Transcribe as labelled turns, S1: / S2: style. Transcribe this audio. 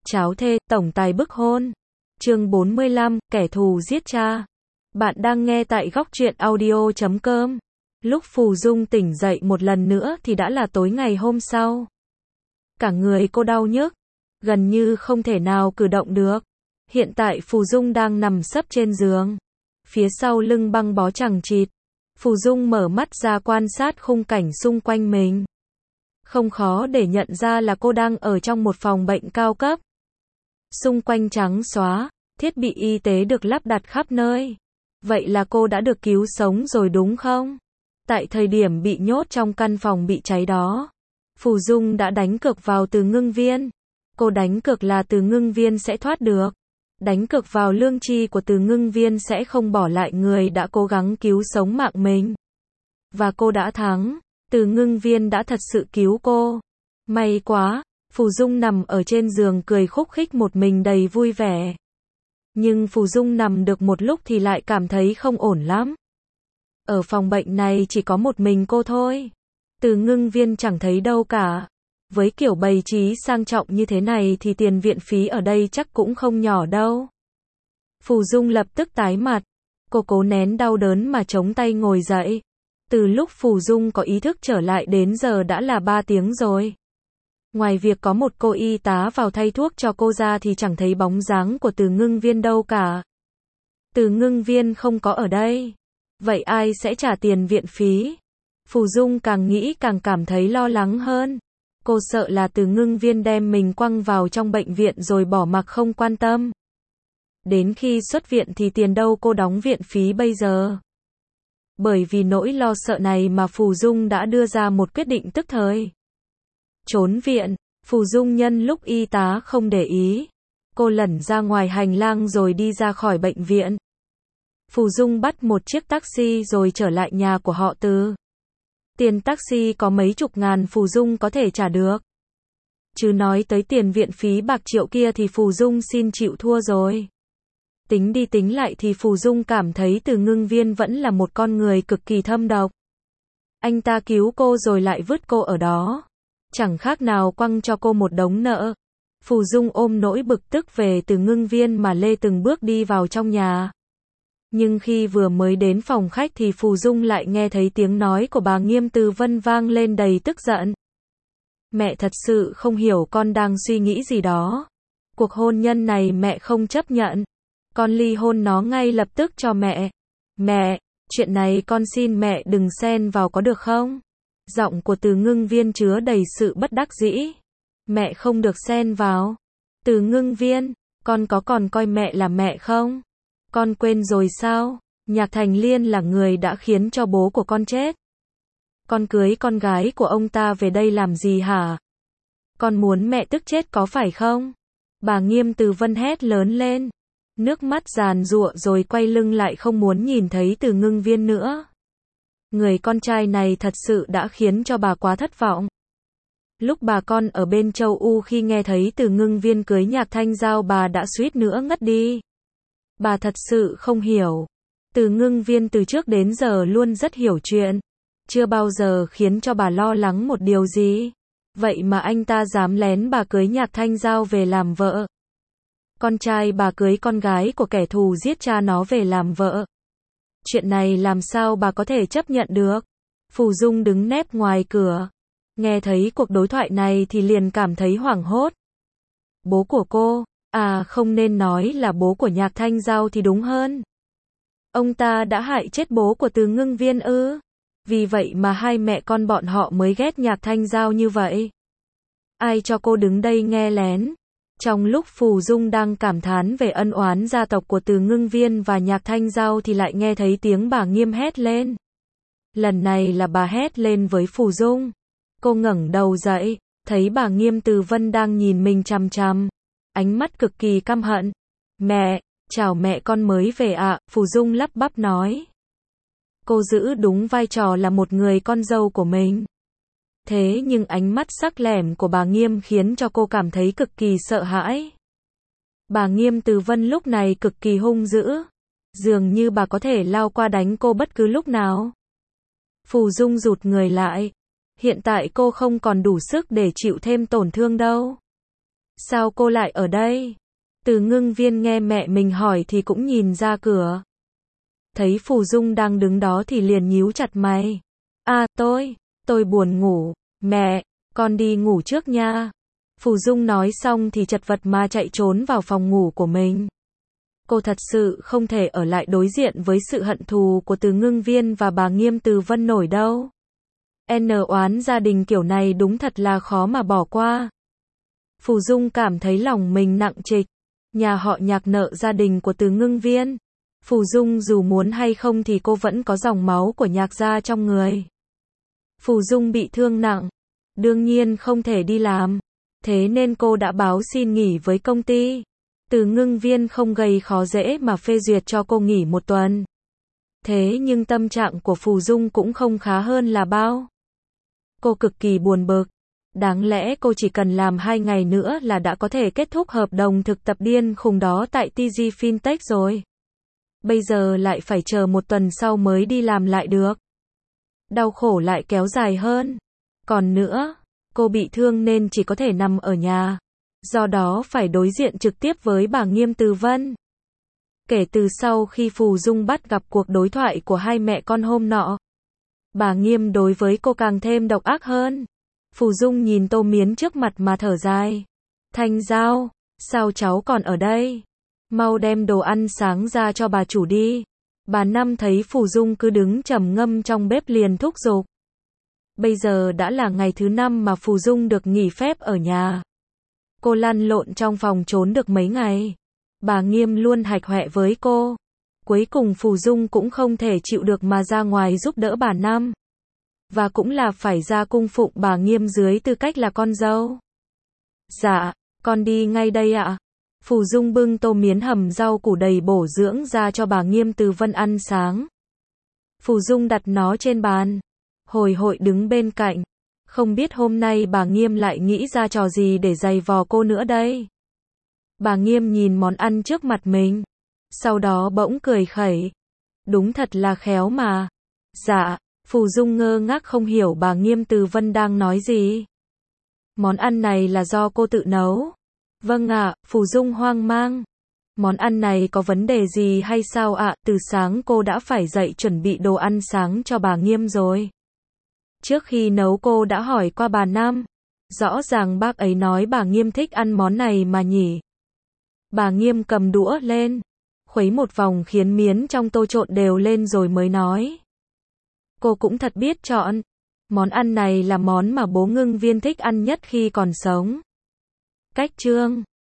S1: Cháo thê, tổng tài bức hôn. Chương 45, kẻ thù giết cha. Bạn đang nghe tại góc truyện audio.com. Lúc Phù Dung tỉnh dậy một lần nữa thì đã là tối ngày hôm sau. Cả người cô đau nhức, gần như không thể nào cử động được. Hiện tại Phù Dung đang nằm sấp trên giường, phía sau lưng băng bó chằng chịt. Phù Dung mở mắt ra quan sát khung cảnh xung quanh mình. Không khó để nhận ra là cô đang ở trong một phòng bệnh cao cấp. Xung quanh trắng xóa, thiết bị y tế được lắp đặt khắp nơi. Vậy là cô đã được cứu sống rồi đúng không? Tại thời điểm bị nhốt trong căn phòng bị cháy đó, Phù Dung đã đánh cược vào Từ Ngưng Viên. Cô đánh cược là Từ Ngưng Viên sẽ thoát được. Đánh cược vào lương tri của Từ Ngưng Viên sẽ không bỏ lại người đã cố gắng cứu sống mạng mình. Và cô đã thắng. Từ Ngưng Viên đã thật sự cứu cô. May quá. Phù Dung nằm ở trên giường cười khúc khích một mình đầy vui vẻ. Nhưng Phù Dung nằm được một lúc thì lại cảm thấy không ổn lắm. Ở phòng bệnh này chỉ có một mình cô thôi. Từ Ngưng Viên chẳng thấy đâu cả. Với kiểu bày trí sang trọng như thế này thì tiền viện phí ở đây chắc cũng không nhỏ đâu. Phù Dung lập tức tái mặt. Cô cố nén đau đớn mà chống tay ngồi dậy. Từ lúc Phù Dung có ý thức trở lại đến giờ đã là 3 tiếng rồi. Ngoài việc có một cô y tá vào thay thuốc cho cô ra thì chẳng thấy bóng dáng của Từ Ngưng Viên đâu cả. Từ Ngưng Viên không có ở đây. Vậy ai sẽ trả tiền viện phí? Phù Dung càng nghĩ càng cảm thấy lo lắng hơn. Cô sợ là Từ Ngưng Viên đem mình quăng vào trong bệnh viện rồi bỏ mặc không quan tâm. Đến khi xuất viện thì tiền đâu cô đóng viện phí bây giờ? Bởi vì nỗi lo sợ này mà Phù Dung đã đưa ra một quyết định tức thời. Trốn viện. Phù Dung nhân lúc y tá không để ý, cô lẩn ra ngoài hành lang rồi đi ra khỏi bệnh viện. Phù Dung bắt một chiếc taxi rồi trở lại nhà của họ Từ. Tiền taxi có mấy chục ngàn Phù Dung có thể trả được. Chứ nói tới tiền viện phí bạc triệu kia thì Phù Dung xin chịu thua rồi. Tính đi tính lại thì Phù Dung cảm thấy Từ Ngưng Viên vẫn là một con người cực kỳ thâm độc. Anh ta cứu cô rồi lại vứt cô ở đó. Chẳng khác nào quăng cho cô một đống nợ. Phù Dung ôm nỗi bực tức về Từ Ngưng Viên mà lê từng bước đi vào trong nhà. Nhưng khi vừa mới đến phòng khách thì Phù Dung lại nghe thấy tiếng nói của bà Nghiêm Từ Vân vang lên đầy tức giận. Mẹ thật sự không hiểu con đang suy nghĩ gì đó. Cuộc hôn nhân này mẹ không chấp nhận. Con ly hôn nó ngay lập tức cho mẹ. Mẹ, chuyện này con xin mẹ đừng xen vào có được không? Giọng của Từ Ngưng Viên chứa đầy sự bất đắc dĩ. Mẹ không được xen vào. Từ Ngưng Viên, con có còn coi mẹ là mẹ không? Con quên rồi sao? Nhạc Thành Liên là người đã khiến cho bố của con chết. Con cưới con gái của ông ta về đây làm gì hả? Con muốn mẹ tức chết có phải không? Bà Nghiêm Từ Vân hét lớn lên. Nước mắt giàn giụa rồi quay lưng lại không muốn nhìn thấy Từ Ngưng Viên nữa. Người con trai này thật sự đã khiến cho bà quá thất vọng. Lúc bà con ở bên châu U khi nghe thấy Từ Ngưng Viên cưới Nhạc Thanh Giao bà đã suýt nữa ngất đi. Bà thật sự không hiểu. Từ Ngưng Viên từ trước đến giờ luôn rất hiểu chuyện. Chưa bao giờ khiến cho bà lo lắng một điều gì. Vậy mà anh ta dám lén bà cưới Nhạc Thanh Giao về làm vợ. Con trai bà cưới con gái của kẻ thù giết cha nó về làm vợ. Chuyện này làm sao bà có thể chấp nhận được? Phù Dung đứng nép ngoài cửa. Nghe thấy cuộc đối thoại này thì liền cảm thấy hoảng hốt. Bố của cô, à không nên nói là bố của Nhạc Thanh Giao thì đúng hơn. Ông ta đã hại chết bố của Từ Ngưng Viên ư? Vì vậy mà hai mẹ con bọn họ mới ghét Nhạc Thanh Giao như vậy. Ai cho cô đứng đây nghe lén? Trong lúc Phù Dung đang cảm thán về ân oán gia tộc của Từ Ngưng Viên và Nhạc Thanh Giao thì lại nghe thấy tiếng bà Nghiêm hét lên. Lần này là bà hét lên với Phù Dung. Cô ngẩng đầu dậy, thấy bà Nghiêm Từ Vân đang nhìn mình chằm chằm. Ánh mắt cực kỳ căm hận. Mẹ, chào mẹ con mới về ạ, Phù Dung lắp bắp nói. Cô giữ đúng vai trò là một người con dâu của mình. Thế nhưng ánh mắt sắc lẻm của bà Nghiêm khiến cho cô cảm thấy cực kỳ sợ hãi. Bà Nghiêm Từ Vân lúc này cực kỳ hung dữ. Dường như bà có thể lao qua đánh cô bất cứ lúc nào. Phù Dung rụt người lại. Hiện tại cô không còn đủ sức để chịu thêm tổn thương đâu. Sao cô lại ở đây? Từ Ngưng Viên nghe mẹ mình hỏi thì cũng nhìn ra cửa. Thấy Phù Dung đang đứng đó thì liền nhíu chặt mày. À, tôi buồn ngủ. Mẹ, con đi ngủ trước nha. Phù Dung nói xong thì chật vật mà chạy trốn vào phòng ngủ của mình. Cô thật sự không thể ở lại đối diện với sự hận thù của Từ Ngưng Viên và bà Nghiêm Từ Vân nổi đâu. Oán gia đình kiểu này đúng thật là khó mà bỏ qua. Phù Dung cảm thấy lòng mình nặng trịch. Nhà họ Nhạc nợ gia đình của Từ Ngưng Viên. Phù Dung dù muốn hay không thì cô vẫn có dòng máu của Nhạc gia trong người. Phù Dung bị thương nặng, đương nhiên không thể đi làm. Thế nên cô đã báo xin nghỉ với công ty. Từ Ngưng Viên không gây khó dễ mà phê duyệt cho cô nghỉ 1 tuần. Thế nhưng tâm trạng của Phù Dung cũng không khá hơn là bao. Cô cực kỳ buồn bực. Đáng lẽ cô chỉ cần làm 2 ngày nữa là đã có thể kết thúc hợp đồng thực tập điên khùng đó tại TG Fintech rồi. Bây giờ lại phải chờ 1 tuần sau mới đi làm lại được. Đau khổ lại kéo dài hơn. Còn nữa, cô bị thương nên chỉ có thể nằm ở nhà. Do đó phải đối diện trực tiếp với bà Nghiêm Từ Vân. Kể từ sau khi Phù Dung bắt gặp cuộc đối thoại của hai mẹ con hôm nọ, bà Nghiêm đối với cô càng thêm độc ác hơn. Phù Dung nhìn tô miến trước mặt mà thở dài. Thanh Giao, sao cháu còn ở đây? Mau đem đồ ăn sáng ra cho bà chủ đi. Bà Năm thấy Phù Dung cứ đứng trầm ngâm trong bếp liền thúc giục. Bây giờ đã là ngày thứ 5 mà Phù Dung được nghỉ phép ở nhà. Cô lăn lộn trong phòng trốn được mấy ngày. Bà Nghiêm luôn hạch hoẹ với cô. Cuối cùng Phù Dung cũng không thể chịu được mà ra ngoài giúp đỡ bà Năm. Và cũng là phải ra cung phụng bà Nghiêm dưới tư cách là con dâu. Dạ, con đi ngay đây ạ. Phù Dung bưng tô miến hầm rau củ đầy bổ dưỡng ra cho bà Nghiêm Từ Vân ăn sáng. Phù Dung đặt nó trên bàn. Hồi hội đứng bên cạnh. Không biết hôm nay bà Nghiêm lại nghĩ ra trò gì để giày vò cô nữa đây. Bà Nghiêm nhìn món ăn trước mặt mình. Sau đó bỗng cười khẩy. Đúng thật là khéo mà. Dạ, Phù Dung ngơ ngác không hiểu bà Nghiêm Từ Vân đang nói gì. Món ăn này là do cô tự nấu. Vâng ạ, Phù Dung hoang mang. Món ăn này có vấn đề gì hay sao ạ? Từ sáng cô đã phải dậy chuẩn bị đồ ăn sáng cho bà Nghiêm rồi. Trước khi nấu cô đã hỏi qua bà Năm. Rõ ràng bác ấy nói bà Nghiêm thích ăn món này mà nhỉ. Bà Nghiêm cầm đũa lên, khuấy một vòng khiến miến trong tô trộn đều lên rồi mới nói. Cô cũng thật biết chọn. Món ăn này là món mà bố Ngưng Viên thích ăn nhất khi còn sống. Cách chương